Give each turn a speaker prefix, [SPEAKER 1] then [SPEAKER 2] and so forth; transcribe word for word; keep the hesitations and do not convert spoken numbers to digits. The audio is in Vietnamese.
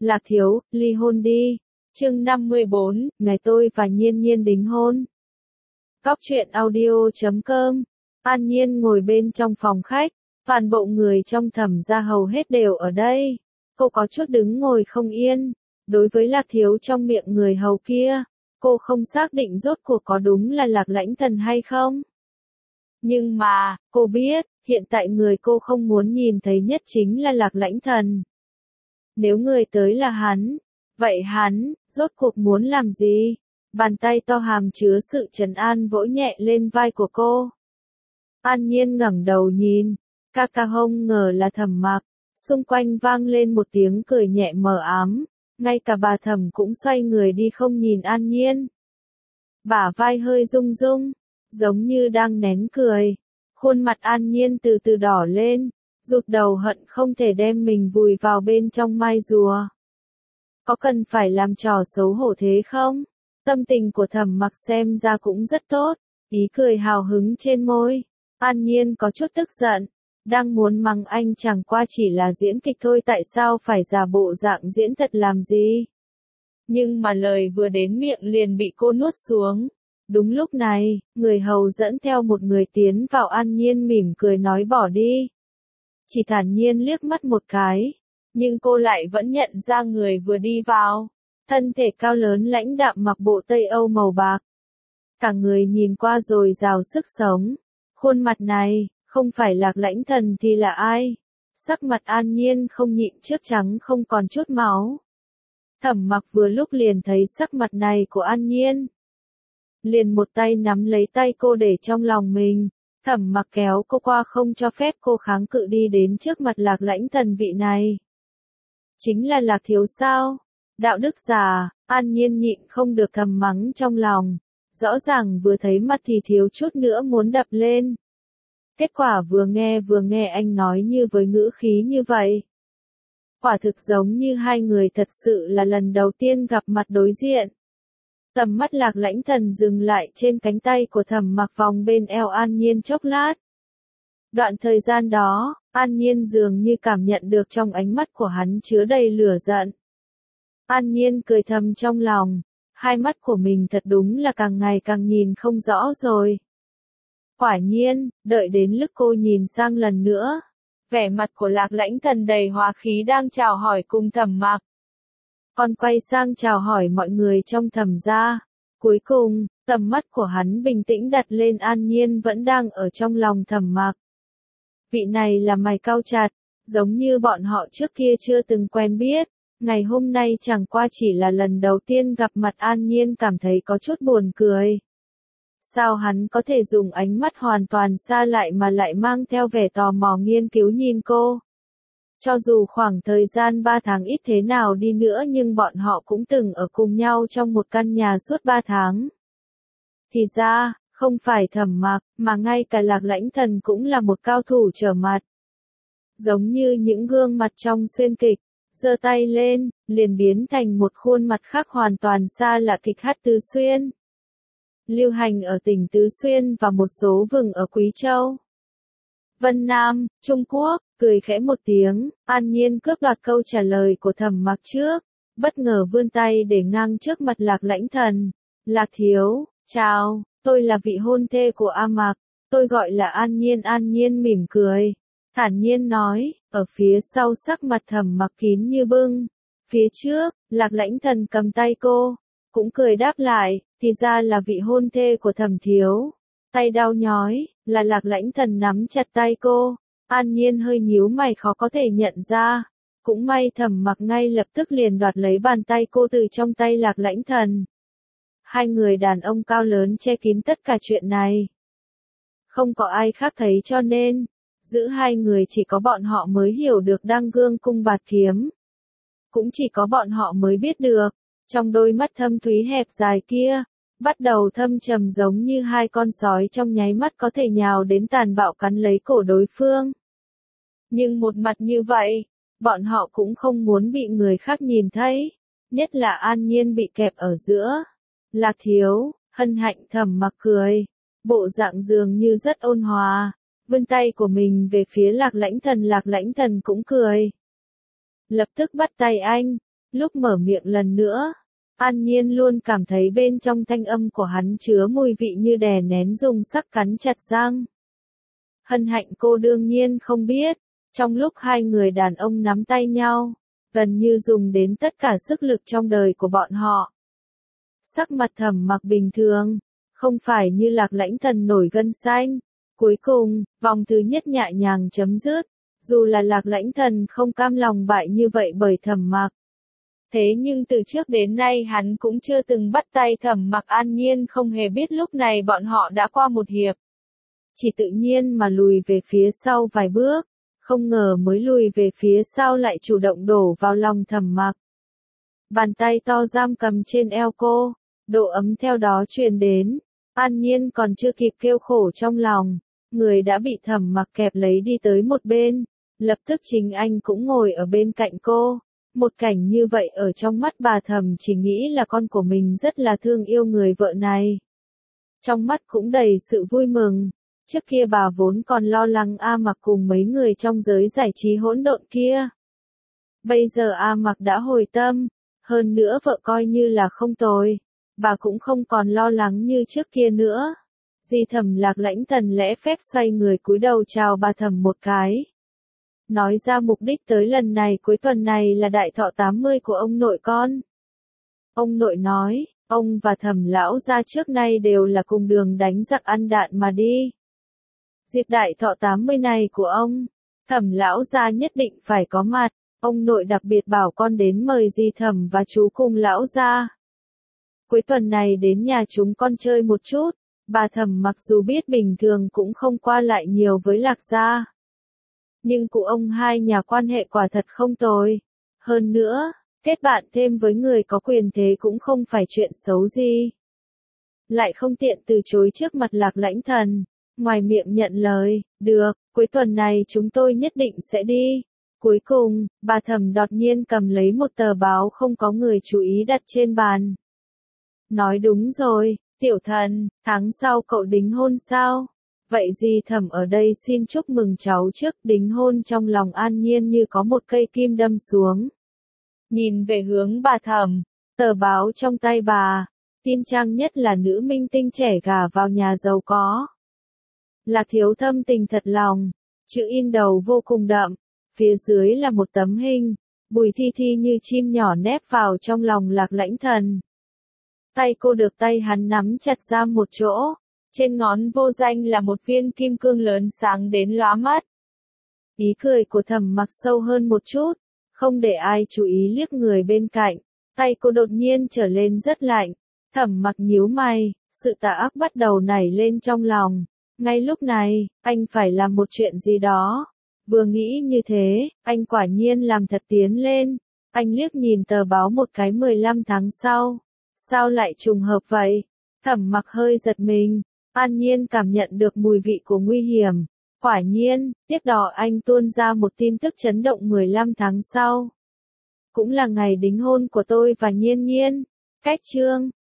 [SPEAKER 1] Lạc thiếu, ly hôn đi. Chương năm mươi bốn, ngày tôi và Nhiên Nhiên đính hôn. Cóc truyện audio chấm com. An Nhiên ngồi bên trong phòng khách, toàn bộ người trong Thẩm gia hầu hết đều ở đây. Cô có chút đứng ngồi không yên. Đối với Lạc thiếu trong miệng người hầu kia, cô không xác định rốt cuộc có đúng là Lạc Lãnh Thần hay không. Nhưng mà, cô biết, hiện tại người cô không muốn nhìn thấy nhất chính là Lạc Lãnh Thần. Nếu người tới là hắn, vậy hắn, rốt cuộc muốn làm gì? Bàn tay to hàm chứa sự trấn an vỗ nhẹ lên vai của cô. An Nhiên ngẩng đầu nhìn, ca ca không ngờ là Thẩm Mặc, xung quanh vang lên một tiếng cười nhẹ mờ ám, ngay cả bà Thẩm cũng xoay người đi không nhìn An Nhiên. Bả vai hơi rung rung, giống như đang nén cười, khuôn mặt An Nhiên từ từ đỏ lên, rụt đầu hận không thể đem mình vùi vào bên trong mai rùa. Có cần phải làm trò xấu hổ thế không? Tâm tình của Thẩm Mặc xem ra cũng rất tốt, ý cười hào hứng trên môi. An Nhiên có chút tức giận, đang muốn mắng anh chẳng qua chỉ là diễn kịch thôi, tại sao phải giả bộ dạng diễn thật làm gì? Nhưng mà lời vừa đến miệng liền bị cô nuốt xuống. Đúng lúc này, người hầu dẫn theo một người tiến vào. An Nhiên mỉm cười nói bỏ đi. Chỉ thản nhiên liếc mắt một cái, nhưng cô lại vẫn nhận ra người vừa đi vào. Thân thể cao lớn lãnh đạm mặc bộ Tây Âu màu bạc. Cả người nhìn qua rồi rào sức sống. Khuôn mặt này, không phải Lạc Lãnh Thần thì là ai? Sắc mặt An Nhiên không nhịn trước trắng không còn chút máu. Thẩm Mặc vừa lúc liền thấy sắc mặt này của An Nhiên, liền một tay nắm lấy tay cô để trong lòng mình. Thẩm Mặc kéo cô qua không cho phép cô kháng cự, đi đến trước mặt Lạc Lãnh Thần. Vị này chính là Lạc thiếu sao? Đạo đức giả. An Nhiên nhịn không được thầm mắng trong lòng. Rõ ràng vừa thấy mặt thì thiếu chút nữa muốn đập lên. Kết quả vừa nghe vừa nghe anh nói như với ngữ khí như vậy. Quả thực giống như hai người thật sự là lần đầu tiên gặp mặt đối diện. Tầm mắt Lạc Lãnh Thần dừng lại trên cánh tay của Thẩm Mặc, vòng bên eo An Nhiên chốc lát. Đoạn thời gian đó, An Nhiên dường như cảm nhận được trong ánh mắt của hắn chứa đầy lửa giận. An Nhiên cười thầm trong lòng, hai mắt của mình thật đúng là càng ngày càng nhìn không rõ rồi. Quả nhiên, đợi đến lúc cô nhìn sang lần nữa, vẻ mặt của Lạc Lãnh Thần đầy hòa khí đang chào hỏi cùng Thẩm Mặc. Còn quay sang chào hỏi mọi người trong Thẩm gia. Cuối cùng, tầm mắt của hắn bình tĩnh đặt lên An Nhiên vẫn đang ở trong lòng Thẩm Mặc. Vị này là mày cau chặt, giống như bọn họ trước kia chưa từng quen biết. Ngày hôm nay chẳng qua chỉ là lần đầu tiên gặp mặt. An Nhiên cảm thấy có chút buồn cười. Sao hắn có thể dùng ánh mắt hoàn toàn xa lại mà lại mang theo vẻ tò mò nghiên cứu nhìn cô? Cho dù khoảng thời gian ba tháng ít thế nào đi nữa nhưng bọn họ cũng từng ở cùng nhau trong một căn nhà suốt ba tháng. Thì ra, không phải Thẩm Mặc, mà ngay cả Lạc Lãnh Thần cũng là một cao thủ trở mặt. Giống như những gương mặt trong xuyên kịch, giơ tay lên, liền biến thành một khuôn mặt khác hoàn toàn xa lạ. Kịch hát Tứ Xuyên lưu hành ở tỉnh Tứ Xuyên và một số vùng ở Quý Châu, Vân Nam, Trung Quốc. Cười khẽ một tiếng, An Nhiên cướp đoạt câu trả lời của Thẩm Mặc trước, bất ngờ vươn tay để ngang trước mặt Lạc Lãnh Thần. Lạc thiếu, chào, tôi là vị hôn thê của A Mặc, tôi gọi là An Nhiên. An Nhiên mỉm cười, thản nhiên nói, ở phía sau sắc mặt Thẩm Mặc kín như bưng. Phía trước, Lạc Lãnh Thần cầm tay cô, cũng cười đáp lại, thì ra là vị hôn thê của Thẩm thiếu. Tay đau nhói, là Lạc Lãnh Thần nắm chặt tay cô. An Nhiên hơi nhíu mày khó có thể nhận ra. Cũng may Thẩm Mặc ngay lập tức liền đoạt lấy bàn tay cô từ trong tay Lạc Lãnh Thần. Hai người đàn ông cao lớn che kín tất cả chuyện này. Không có ai khác thấy cho nên, giữa hai người chỉ có bọn họ mới hiểu được đang gương cung bạt kiếm. Cũng chỉ có bọn họ mới biết được, trong đôi mắt thâm thúy hẹp dài kia, bắt đầu thâm trầm giống như hai con sói trong nháy mắt có thể nhào đến tàn bạo cắn lấy cổ đối phương. Nhưng một mặt như vậy, bọn họ cũng không muốn bị người khác nhìn thấy, nhất là An Nhiên bị kẹp ở giữa. Lạc thiếu, hân hạnh. Thẩm Mặc cười, bộ dạng dường như rất ôn hòa, vươn tay của mình về phía Lạc Lãnh Thần. Lạc Lãnh Thần cũng cười, lập tức bắt tay anh, Lúc mở miệng lần nữa, An Nhiên luôn cảm thấy bên trong thanh âm của hắn chứa mùi vị như đè nén dùng sắc cắn chặt răng. Hân Hạnh cô đương nhiên không biết, trong lúc hai người đàn ông nắm tay nhau, gần như dùng đến tất cả sức lực trong đời của bọn họ. Sắc mặt Thẩm Mặc bình thường, không phải như Lạc Lãnh Thần nổi gân xanh. Cuối cùng, vòng thứ nhất nhẹ nhàng chấm dứt, dù là Lạc Lãnh Thần không cam lòng bại như vậy bởi Thẩm Mặc. Thế nhưng từ trước đến nay hắn cũng chưa từng bắt tay Thẩm Mặc. An Nhiên không hề biết lúc này bọn họ đã qua một hiệp. Chỉ tự nhiên mà lùi về phía sau vài bước, không ngờ mới lùi về phía sau lại chủ động đổ vào lòng Thẩm Mặc. Bàn tay to giam cầm trên eo cô, độ ấm theo đó truyền đến. An Nhiên còn chưa kịp kêu khổ trong lòng, người đã bị Thẩm Mặc kẹp lấy đi tới một bên, lập tức chính anh cũng ngồi ở bên cạnh cô. Một cảnh như vậy ở trong mắt bà Thẩm chỉ nghĩ là con của mình rất là thương yêu người vợ này. Trong mắt cũng đầy sự vui mừng, trước kia bà vốn còn lo lắng A Mặc cùng mấy người trong giới giải trí hỗn độn kia. Bây giờ A Mặc đã hồi tâm, hơn nữa vợ coi như là không tồi, bà cũng không còn lo lắng như trước kia nữa. Di Thẩm Lạc Lãnh Thần lễ phép xoay người cúi đầu chào bà Thẩm một cái. Nói ra mục đích tới lần này cuối tuần này là đại thọ tám mươi của ông nội con. Ông nội nói, ông và Thẩm lão gia trước nay đều là cùng đường đánh giặc ăn đạn mà đi. Dịp đại thọ tám mươi này của ông, Thẩm lão gia nhất định phải có mặt, ông nội đặc biệt bảo con đến mời Di Thẩm và chú cùng lão gia. Cuối tuần này đến nhà chúng con chơi một chút. Bà Thẩm mặc dù biết bình thường cũng không qua lại nhiều với Lạc gia, nhưng cụ ông hai nhà quan hệ quả thật không tồi. Hơn nữa, kết bạn thêm với người có quyền thế cũng không phải chuyện xấu gì. Lại không tiện từ chối trước mặt Lạc Lãnh Thần, ngoài miệng nhận lời, được, cuối tuần này chúng tôi nhất định sẽ đi. Cuối cùng, bà Thẩm đột nhiên cầm lấy một tờ báo không có người chú ý đặt trên bàn. Nói đúng rồi, tiểu thần, tháng sau cậu đính hôn sao? Vậy Di Thẩm ở đây xin chúc mừng cháu trước. Đính hôn trong lòng An Nhiên như có một cây kim đâm xuống. Nhìn về hướng bà Thẩm, tờ báo trong tay bà, tin trang nhất là nữ minh tinh trẻ gả vào nhà giàu có. Lạc Thiếu thâm tình thật lòng, chữ in đầu vô cùng đậm, phía dưới là một tấm hình, Bùi Thi Thi như chim nhỏ nép vào trong lòng Lạc Lãnh Thần. Tay cô được tay hắn nắm chặt ra một chỗ, trên ngón vô danh là một viên kim cương lớn sáng đến lóa mắt. Ý cười của Thẩm Mặc sâu hơn một chút, không để ai chú ý liếc người bên cạnh, tay cô đột nhiên trở lên rất lạnh. Thẩm Mặc nhíu mày, sự tà ác bắt đầu nảy lên trong lòng. Ngay lúc này, anh phải làm một chuyện gì đó. Vừa nghĩ như thế, anh quả nhiên làm thật tiến lên. Anh liếc nhìn tờ báo một cái mười lăm tháng sau. Sao lại trùng hợp vậy? Thẩm Mặc hơi giật mình. An Nhiên cảm nhận được mùi vị của nguy hiểm. Quả nhiên, tiếp đó anh tuôn ra một tin tức chấn động mười lăm tháng sau. Cũng là ngày đính hôn của tôi và Nhiên Nhiên. Cách chương